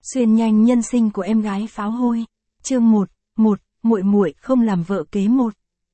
Xuyên nhanh nhân sinh của em gái pháo hôi. Chương 1, muội muội không làm vợ kế một.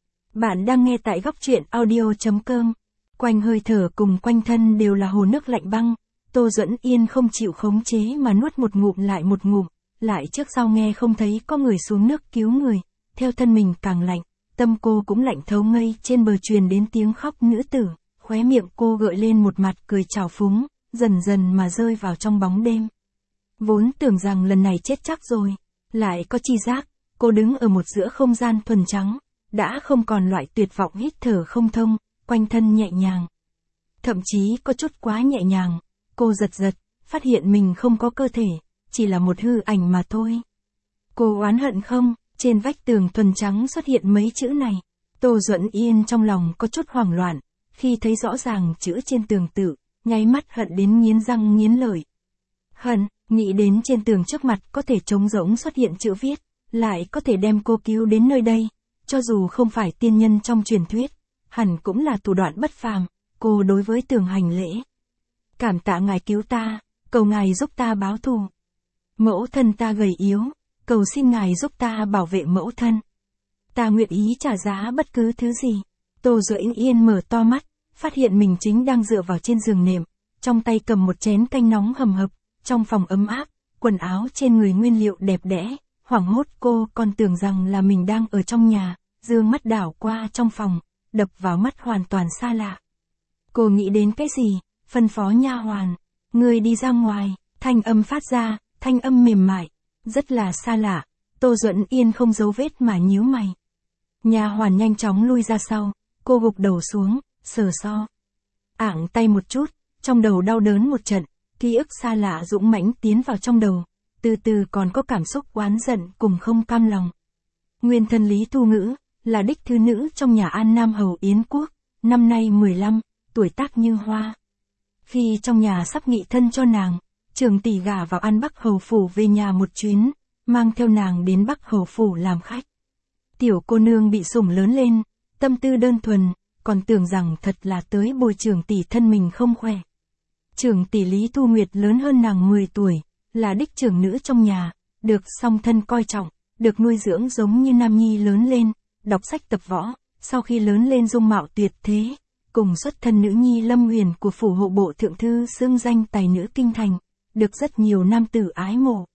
Bạn đang nghe tại góc truyện audio.com. Quanh hơi thở cùng quanh thân đều là hồ nước lạnh băng. Tô Duẫn Yên không chịu khống chế mà nuốt một ngụm lại một ngụm, lại trước sau nghe không thấy có người xuống nước cứu người, theo thân mình càng lạnh, tâm cô cũng lạnh thấu ngây. Trên bờ truyền đến tiếng khóc nữ tử, khóe miệng cô gợi lên một mặt cười trào phúng, dần dần mà rơi vào trong bóng đêm. Vốn tưởng rằng lần này chết chắc rồi, lại có chi giác, cô đứng ở một giữa không gian thuần trắng, đã không còn loại tuyệt vọng hít thở không thông, quanh thân nhẹ nhàng. Thậm chí có chút quá nhẹ nhàng, cô giật giật, phát hiện mình không có cơ thể, chỉ là một hư ảnh mà thôi. Cô oán hận không? Trên vách tường thuần trắng xuất hiện mấy chữ này. Tô Duẫn Yên trong lòng có chút hoảng loạn, khi thấy rõ ràng chữ trên tường tự, nháy mắt hận đến nghiến răng nghiến lợi. Hận, nghĩ đến trên tường trước mặt có thể trống rỗng xuất hiện chữ viết, lại có thể đem cô cứu đến nơi đây, cho dù không phải tiên nhân trong truyền thuyết, hẳn cũng là thủ đoạn bất phàm. Cô đối với tường hành lễ. Cảm tạ ngài cứu ta, cầu ngài giúp ta báo thù. Mẫu thân ta gầy yếu, cầu xin ngài giúp ta bảo vệ mẫu thân. Ta nguyện ý trả giá bất cứ thứ gì. Tô Duẫn Yên mở to mắt, phát hiện mình chính đang dựa vào trên giường nệm, trong tay cầm một chén canh nóng hầm hập, trong phòng ấm áp, quần áo trên người nguyên liệu đẹp đẽ. Hoảng hốt cô còn tưởng rằng là mình đang ở trong nhà, dương mắt đảo qua trong phòng, đập vào mắt hoàn toàn xa lạ. Cô nghĩ đến cái gì? Phân phó nha hoàn, người đi ra ngoài. Thanh âm phát ra, thanh âm mềm mại, rất là xa lạ. Tô Duẫn Yên không giấu vết mà nhíu mày. Nha hoàn nhanh chóng lui ra sau, cô gục đầu xuống, sờ so. Ảng tay một chút, trong đầu đau đớn một trận, ký ức xa lạ dũng mãnh tiến vào trong đầu, từ từ còn có cảm xúc oán giận cùng không cam lòng. Nguyên thân Lý Thu Ngữ, là đích thứ nữ trong nhà An Nam Hầu Yến Quốc, năm nay 15, tuổi tác như hoa. Khi trong nhà sắp nghị thân cho nàng, Trường tỷ gả vào An Bắc Hầu Phủ về nhà một chuyến, mang theo nàng đến Bắc Hầu Phủ làm khách. Tiểu cô nương bị sủng lớn lên, tâm tư đơn thuần, còn tưởng rằng thật là tới bồi Trường tỷ thân mình không khỏe. Trường tỷ Lý Thu Nguyệt lớn hơn nàng 10 tuổi, là đích trưởng nữ trong nhà, được song thân coi trọng, được nuôi dưỡng giống như nam nhi lớn lên, đọc sách tập võ, sau khi lớn lên dung mạo tuyệt thế, cùng xuất thân nữ nhi Lâm Huyền của phủ hộ bộ thượng thư xưng danh tài nữ kinh thành, được rất nhiều nam tử ái mộ.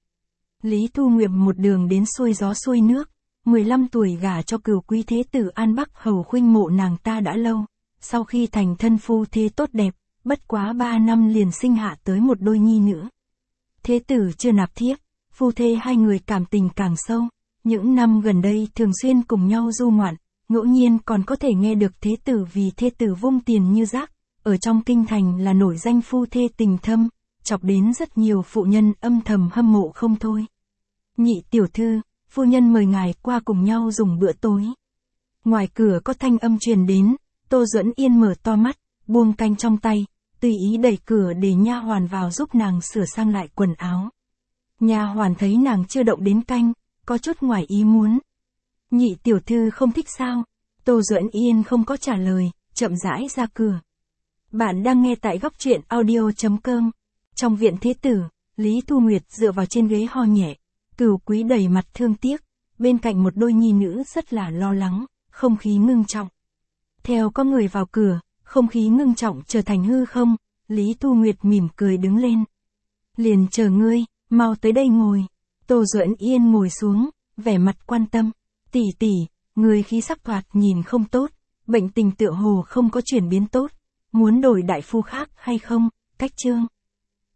Lý Thu Nguyệt một đường đến xuôi gió xuôi nước, 15 tuổi gả cho cửu quý thế tử An Bắc Hầu khuynh mộ nàng ta đã lâu, sau khi thành thân phu thê tốt đẹp, bất quá 3 năm liền sinh hạ tới một đôi nhi nữ. Thế tử chưa nạp thiếp, phu thê hai người cảm tình càng sâu, những năm gần đây thường xuyên cùng nhau du ngoạn, ngẫu nhiên còn có thể nghe được thế tử vì thê tử vung tiền như rác, ở trong kinh thành là nổi danh phu thê tình thâm, chọc đến rất nhiều phụ nhân âm thầm hâm mộ không thôi. Nhị tiểu thư, phu nhân mời ngài qua cùng nhau dùng bữa tối. Ngoài cửa có thanh âm truyền đến, Tô Duẫn Yên mở to mắt, buông canh trong tay, tùy ý đẩy cửa để nha hoàn vào giúp nàng sửa sang lại quần áo. Nha hoàn thấy nàng chưa động đến canh, có chút ngoài ý muốn. Nhị tiểu thư không thích sao? Tô Duẫn Yên không có trả lời, chậm rãi ra cửa. Bạn đang nghe tại góc truyện audio.com. Trong viện thế tử, Lý Thu Nguyệt dựa vào trên ghế ho nhẹ, cửu quý đầy mặt thương tiếc, bên cạnh một đôi nhi nữ rất là lo lắng, không khí ngưng trọng. Theo có người vào cửa, không khí ngưng trọng trở thành hư không, Lý Thu Nguyệt mỉm cười đứng lên. Liền chờ ngươi, mau tới đây ngồi. Tô Duẫn Yên ngồi xuống, vẻ mặt quan tâm. Tỷ tỷ, người khí sắc thoạt nhìn không tốt, bệnh tình tựa hồ không có chuyển biến tốt, muốn đổi đại phu khác hay không? Cách chương.